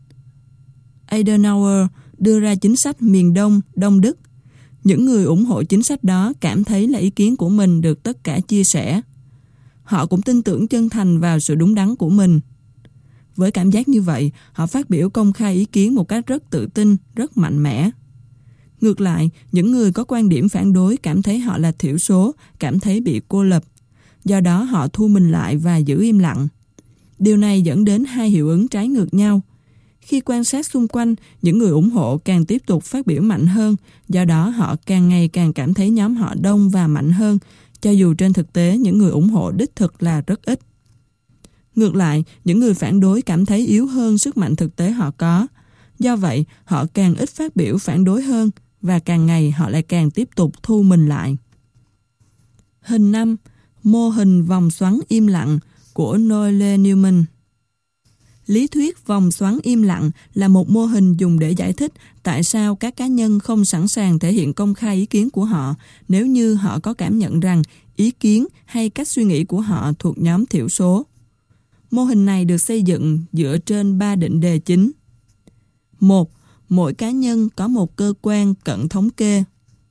A: Adenauer đưa ra chính sách miền Đông, Đông Đức, những người ủng hộ chính sách đó cảm thấy là ý kiến của mình được tất cả chia sẻ. Họ cũng tin tưởng chân thành vào sự đúng đắn của mình. Với cảm giác như vậy, họ phát biểu công khai ý kiến một cách rất tự tin, rất mạnh mẽ. Ngược lại, những người có quan điểm phản đối cảm thấy họ là thiểu số, cảm thấy bị cô lập. Do đó họ thu mình lại và giữ im lặng. Điều này dẫn đến hai hiệu ứng trái ngược nhau. Khi quan sát xung quanh, những người ủng hộ càng tiếp tục phát biểu mạnh hơn, do đó họ càng ngày càng cảm thấy nhóm họ đông và mạnh hơn, cho dù trên thực tế những người ủng hộ đích thực là rất ít. Ngược lại, những người phản đối cảm thấy yếu hơn sức mạnh thực tế họ có. Do vậy, họ càng ít phát biểu phản đối hơn và càng ngày họ lại càng tiếp tục thu mình lại. Hình 5. Mô hình vòng xoắn im lặng của Noelle Neumann. Lý thuyết vòng xoắn im lặng là một mô hình dùng để giải thích tại sao các cá nhân không sẵn sàng thể hiện công khai ý kiến của họ nếu như họ có cảm nhận rằng ý kiến hay cách suy nghĩ của họ thuộc nhóm thiểu số. Mô hình này được xây dựng dựa trên 3 định đề chính. 1. Mỗi cá nhân có một cơ quan cận thống kê,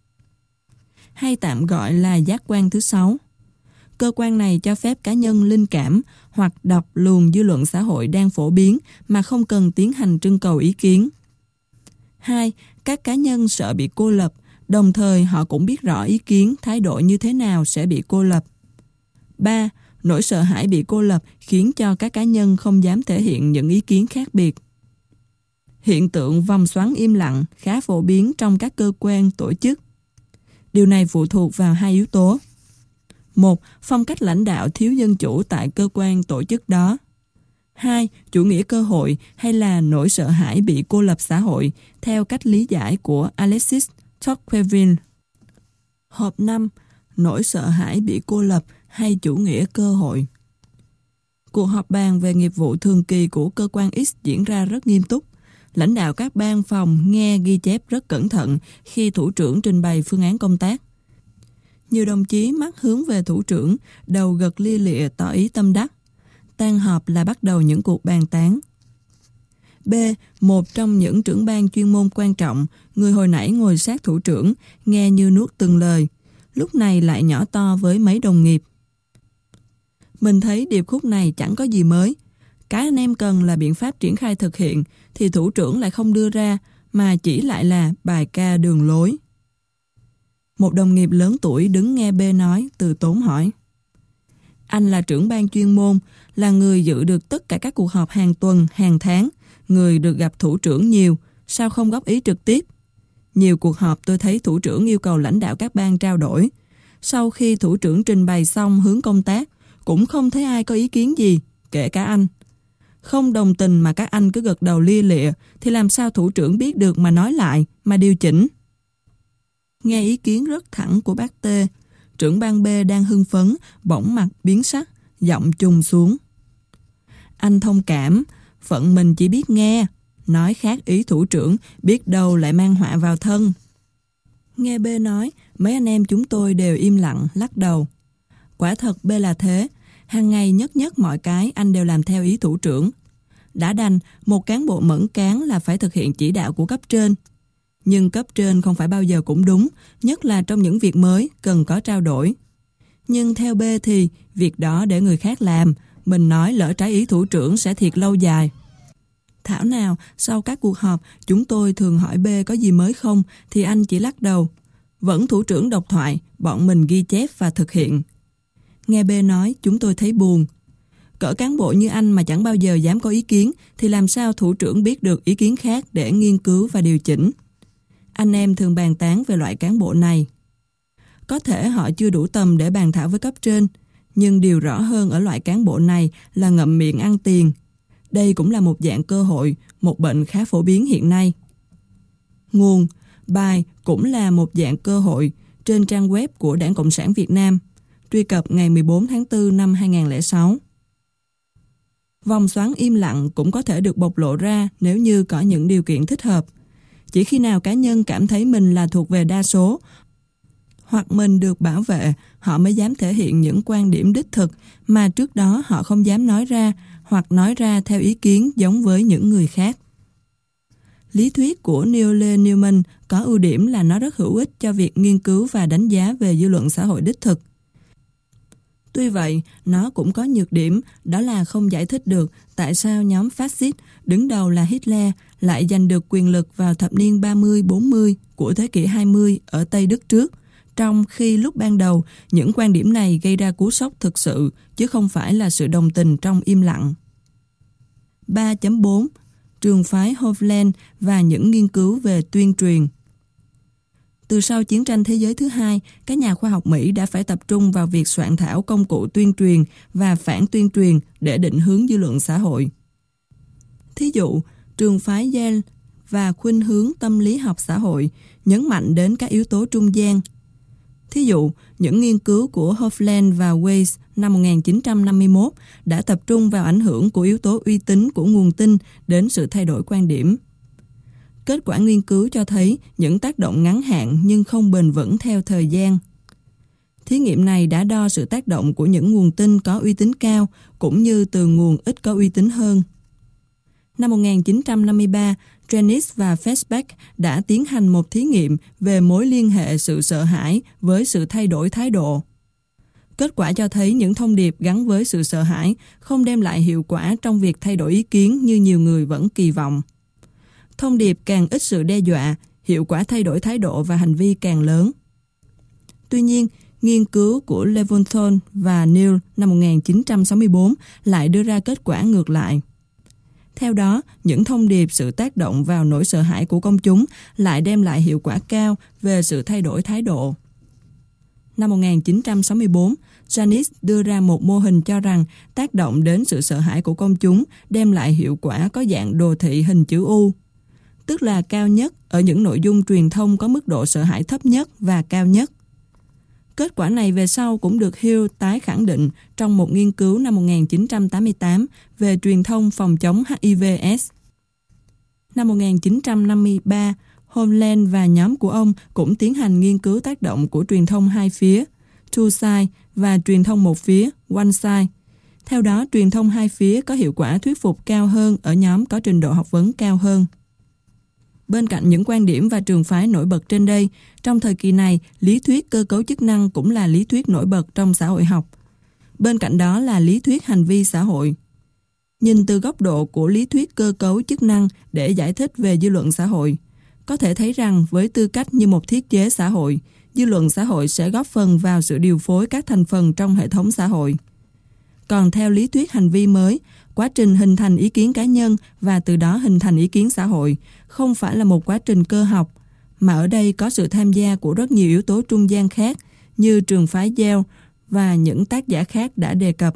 A: hay tạm gọi là giác quan thứ 6. Cơ quan này cho phép cá nhân linh cảm hoặc đọc luồng dư luận xã hội đang phổ biến mà không cần tiến hành trưng cầu ý kiến. 2. Các cá nhân sợ bị cô lập, đồng thời họ cũng biết rõ ý kiến, thái độ như thế nào sẽ bị cô lập. 3. Nỗi sợ hãi bị cô lập khiến cho các cá nhân không dám thể hiện những ý kiến khác biệt. Hiện tượng vòng xoắn im lặng khá phổ biến trong các cơ quan, tổ chức. Điều này phụ thuộc vào hai yếu tố. 1. Phong cách lãnh đạo thiếu dân chủ tại cơ quan, tổ chức đó. 2. Chủ nghĩa cơ hội hay là nỗi sợ hãi bị cô lập xã hội theo cách lý giải của Alexis Tocqueville. Hộp 5. Nỗi sợ hãi bị cô lập hay chủ nghĩa cơ hội. Cuộc họp bàn về nghiệp vụ thường kỳ của cơ quan X diễn ra rất nghiêm túc. Lãnh đạo các ban phòng nghe ghi chép rất cẩn thận khi thủ trưởng trình bày phương án công tác. Nhiều đồng chí mắt hướng về thủ trưởng, đầu gật lia lịa tỏ ý tâm đắc. Tan họp là bắt đầu những cuộc bàn tán. B. Một trong những trưởng ban chuyên môn quan trọng, người hồi nãy ngồi sát thủ trưởng, nghe như nuốt từng lời, lúc này lại nhỏ to với mấy đồng nghiệp. Mình thấy điệp khúc này chẳng có gì mới. Cái anh em cần là biện pháp triển khai thực hiện, thì thủ trưởng lại không đưa ra, mà chỉ lại là bài ca đường lối. Một đồng nghiệp lớn tuổi đứng nghe B nói, từ tốn hỏi. Anh là trưởng ban chuyên môn, là người dự được tất cả các cuộc họp hàng tuần, hàng tháng, người được gặp thủ trưởng nhiều, sao không góp ý trực tiếp? Nhiều cuộc họp tôi thấy thủ trưởng yêu cầu lãnh đạo các ban trao đổi. Sau khi thủ trưởng trình bày xong hướng công tác, cũng không thấy ai có ý kiến gì, kể cả anh. Không đồng tình mà các anh cứ gật đầu lia lịa, thì làm sao thủ trưởng biết được mà nói lại, mà điều chỉnh? Nghe ý kiến rất thẳng của bác T, Trưởng ban B đang hưng phấn, bỗng mặt biến sắc, giọng trùng xuống. Anh thông cảm, phận mình chỉ biết nghe, nói khác ý thủ trưởng, biết đâu lại mang họa vào thân. Nghe B nói, mấy anh em chúng tôi đều im lặng, lắc đầu. Quả thật B là thế, hàng ngày nhất mọi cái anh đều làm theo ý thủ trưởng. Đã đành, một cán bộ mẫn cán là phải thực hiện chỉ đạo của cấp trên. Nhưng cấp trên không phải bao giờ cũng đúng, nhất là trong những việc mới cần có trao đổi. Nhưng theo B thì việc đó để người khác làm, mình nói lỡ trái ý thủ trưởng sẽ thiệt lâu dài. Thảo nào sau các cuộc họp chúng tôi thường hỏi B có gì mới không thì anh chỉ lắc đầu. Vẫn thủ trưởng độc thoại, bọn mình ghi chép và thực hiện. Nghe B nói chúng tôi thấy buồn. Cỡ cán bộ như anh mà chẳng bao giờ dám có ý kiến thì làm sao thủ trưởng biết được ý kiến khác để nghiên cứu và điều chỉnh. Anh em thường bàn tán về loại cán bộ này. Có thể họ chưa đủ tầm để bàn thảo với cấp trên, nhưng điều rõ hơn ở loại cán bộ này là ngậm miệng ăn tiền. Đây cũng là một dạng cơ hội, một bệnh khá phổ biến hiện nay. Nguồn: bài cũng là một dạng cơ hội trên trang web của Đảng Cộng sản Việt Nam, truy cập ngày 14 tháng 4 năm 2006. Vòng xoắn im lặng cũng có thể được bộc lộ ra nếu như có những điều kiện thích hợp. Chỉ khi nào cá nhân cảm thấy mình là thuộc về đa số, hoặc mình được bảo vệ, họ mới dám thể hiện những quan điểm đích thực mà trước đó họ không dám nói ra, hoặc nói ra theo ý kiến giống với những người khác. Lý thuyết của Neil Newman có ưu điểm là nó rất hữu ích cho việc nghiên cứu và đánh giá về dư luận xã hội đích thực. Tuy vậy, nó cũng có nhược điểm, đó là không giải thích được tại sao nhóm phát xít đứng đầu là Hitler lại giành được quyền lực vào thập niên 30-40 của thế kỷ 20 ở Tây Đức trước, trong khi lúc ban đầu những quan điểm này gây ra cú sốc thực sự chứ không phải là sự đồng tình trong im lặng. 3.4 Trường phái Hovland và những nghiên cứu về tuyên truyền. Từ sau chiến tranh thế giới thứ hai, các nhà khoa học Mỹ đã phải tập trung vào việc soạn thảo công cụ tuyên truyền và phản tuyên truyền để định hướng dư luận xã hội. Thí dụ, trường phái Yale và khuynh hướng tâm lý học xã hội nhấn mạnh đến các yếu tố trung gian. Thí dụ, những nghiên cứu của Hovland và Weiss năm 1951 đã tập trung vào ảnh hưởng của yếu tố uy tín của nguồn tin đến sự thay đổi quan điểm. Kết quả nghiên cứu cho thấy những tác động ngắn hạn nhưng không bền vững theo thời gian. Thí nghiệm này đã đo sự tác động của những nguồn tin có uy tín cao cũng như từ nguồn ít có uy tín hơn. Năm 1953, Jennings và Feshbach đã tiến hành một thí nghiệm về mối liên hệ sự sợ hãi với sự thay đổi thái độ. Kết quả cho thấy những thông điệp gắn với sự sợ hãi không đem lại hiệu quả trong việc thay đổi ý kiến như nhiều người vẫn kỳ vọng. Thông điệp càng ít sự đe dọa, hiệu quả thay đổi thái độ và hành vi càng lớn. Tuy nhiên, nghiên cứu của Leventhal và Neal năm 1964 lại đưa ra kết quả ngược lại. Theo đó, những thông điệp sự tác động vào nỗi sợ hãi của công chúng lại đem lại hiệu quả cao về sự thay đổi thái độ. Năm 1964, Janis đưa ra một mô hình cho rằng tác động đến sự sợ hãi của công chúng đem lại hiệu quả có dạng đồ thị hình chữ U, tức là cao nhất ở những nội dung truyền thông có mức độ sợ hãi thấp nhất và cao nhất. Kết quả này về sau cũng được Hill tái khẳng định trong một nghiên cứu năm 1988 về truyền thông phòng chống HIV/AIDS. Năm 1953, Hovland và nhóm của ông cũng tiến hành nghiên cứu tác động của truyền thông hai phía, two side, và truyền thông một phía, one side. Theo đó, truyền thông hai phía có hiệu quả thuyết phục cao hơn ở nhóm có trình độ học vấn cao hơn. Bên cạnh những quan điểm và trường phái nổi bật trên đây, trong thời kỳ này, lý thuyết cơ cấu chức năng cũng là lý thuyết nổi bật trong xã hội học. Bên cạnh đó là lý thuyết hành vi xã hội. Nhìn từ góc độ của lý thuyết cơ cấu chức năng để giải thích về dư luận xã hội, có thể thấy rằng với tư cách như một thiết chế xã hội, dư luận xã hội sẽ góp phần vào sự điều phối các thành phần trong hệ thống xã hội. Còn theo lý thuyết hành vi mới, quá trình hình thành ý kiến cá nhân và từ đó hình thành ý kiến xã hội không phải là một quá trình cơ học, mà ở đây có sự tham gia của rất nhiều yếu tố trung gian khác như trường phái Yale và những tác giả khác đã đề cập.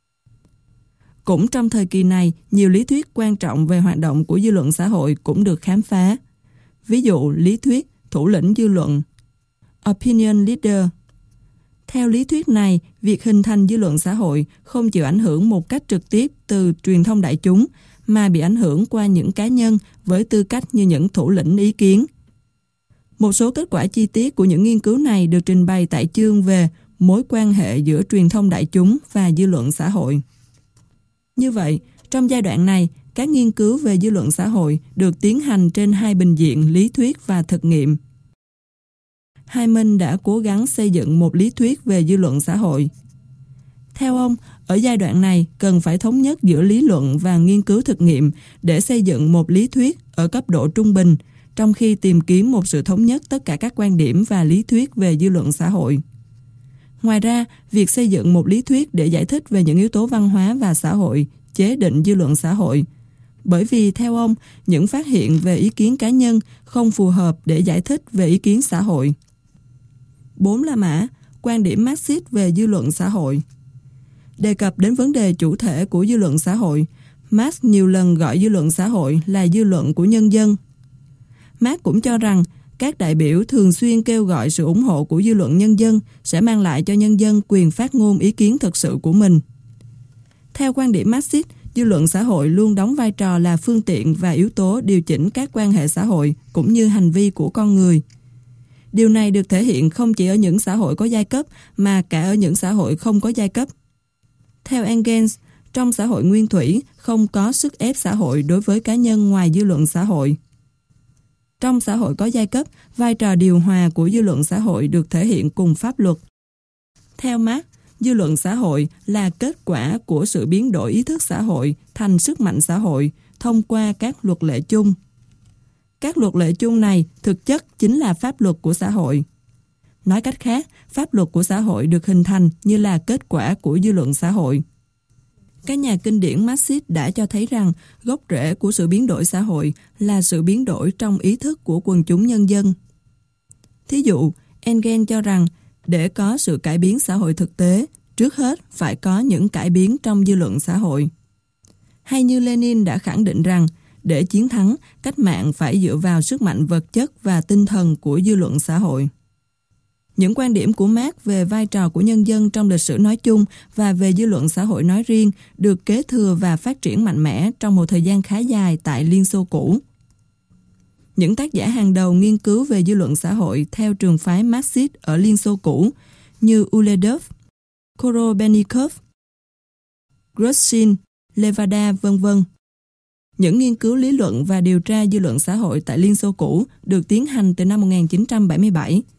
A: Cũng trong thời kỳ này, nhiều lý thuyết quan trọng về hoạt động của dư luận xã hội cũng được khám phá. Ví dụ lý thuyết thủ lĩnh dư luận, opinion leader. Theo lý thuyết này, việc hình thành dư luận xã hội không chịu ảnh hưởng một cách trực tiếp từ truyền thông đại chúng, mà bị ảnh hưởng qua những cá nhân với tư cách như những thủ lĩnh ý kiến. Một số kết quả chi tiết của những nghiên cứu này được trình bày tại chương về mối quan hệ giữa truyền thông đại chúng và dư luận xã hội. Như vậy, trong giai đoạn này, các nghiên cứu về dư luận xã hội được tiến hành trên hai bình diện lý thuyết và thực nghiệm. Hyman đã cố gắng xây dựng một lý thuyết về dư luận xã hội. Theo ông, ở giai đoạn này cần phải thống nhất giữa lý luận và nghiên cứu thực nghiệm để xây dựng một lý thuyết ở cấp độ trung bình, trong khi tìm kiếm một sự thống nhất tất cả các quan điểm và lý thuyết về dư luận xã hội. Ngoài ra, việc xây dựng một lý thuyết để giải thích về những yếu tố văn hóa và xã hội chế định dư luận xã hội. Bởi vì, theo ông, những phát hiện về ý kiến cá nhân không phù hợp để giải thích về ý kiến xã hội. 4 La Mã, quan điểm Marxist về dư luận xã hội. Đề cập đến vấn đề chủ thể của dư luận xã hội, Marx nhiều lần gọi dư luận xã hội là dư luận của nhân dân. Marx cũng cho rằng các đại biểu thường xuyên kêu gọi sự ủng hộ của dư luận nhân dân sẽ mang lại cho nhân dân quyền phát ngôn ý kiến thực sự của mình. Theo quan điểm Marxist, dư luận xã hội luôn đóng vai trò là phương tiện và yếu tố điều chỉnh các quan hệ xã hội cũng như hành vi của con người. Điều này được thể hiện không chỉ ở những xã hội có giai cấp mà cả ở những xã hội không có giai cấp. Theo Engels, trong xã hội nguyên thủy không có sức ép xã hội đối với cá nhân ngoài dư luận xã hội. Trong xã hội có giai cấp, vai trò điều hòa của dư luận xã hội được thể hiện cùng pháp luật. Theo Marx, dư luận xã hội là kết quả của sự biến đổi ý thức xã hội thành sức mạnh xã hội thông qua các luật lệ chung. Các luật lệ chung này thực chất chính là pháp luật của xã hội. Nói cách khác, pháp luật của xã hội được hình thành như là kết quả của dư luận xã hội. Các nhà kinh điển Marxist đã cho thấy rằng gốc rễ của sự biến đổi xã hội là sự biến đổi trong ý thức của quần chúng nhân dân. Thí dụ, Engels cho rằng để có sự cải biến xã hội thực tế, trước hết phải có những cải biến trong dư luận xã hội. Hay như Lenin đã khẳng định rằng để chiến thắng, cách mạng phải dựa vào sức mạnh vật chất và tinh thần của dư luận xã hội. Những quan điểm của Marx về vai trò của nhân dân trong lịch sử nói chung và về dư luận xã hội nói riêng được kế thừa và phát triển mạnh mẽ trong một thời gian khá dài tại Liên Xô cũ. Những tác giả hàng đầu nghiên cứu về dư luận xã hội theo trường phái Marxist ở Liên Xô cũ như Uledov, Korobenikov, Grushin, Levada, v.v. Những nghiên cứu lý luận và điều tra dư luận xã hội tại Liên Xô cũ được tiến hành từ năm 1977.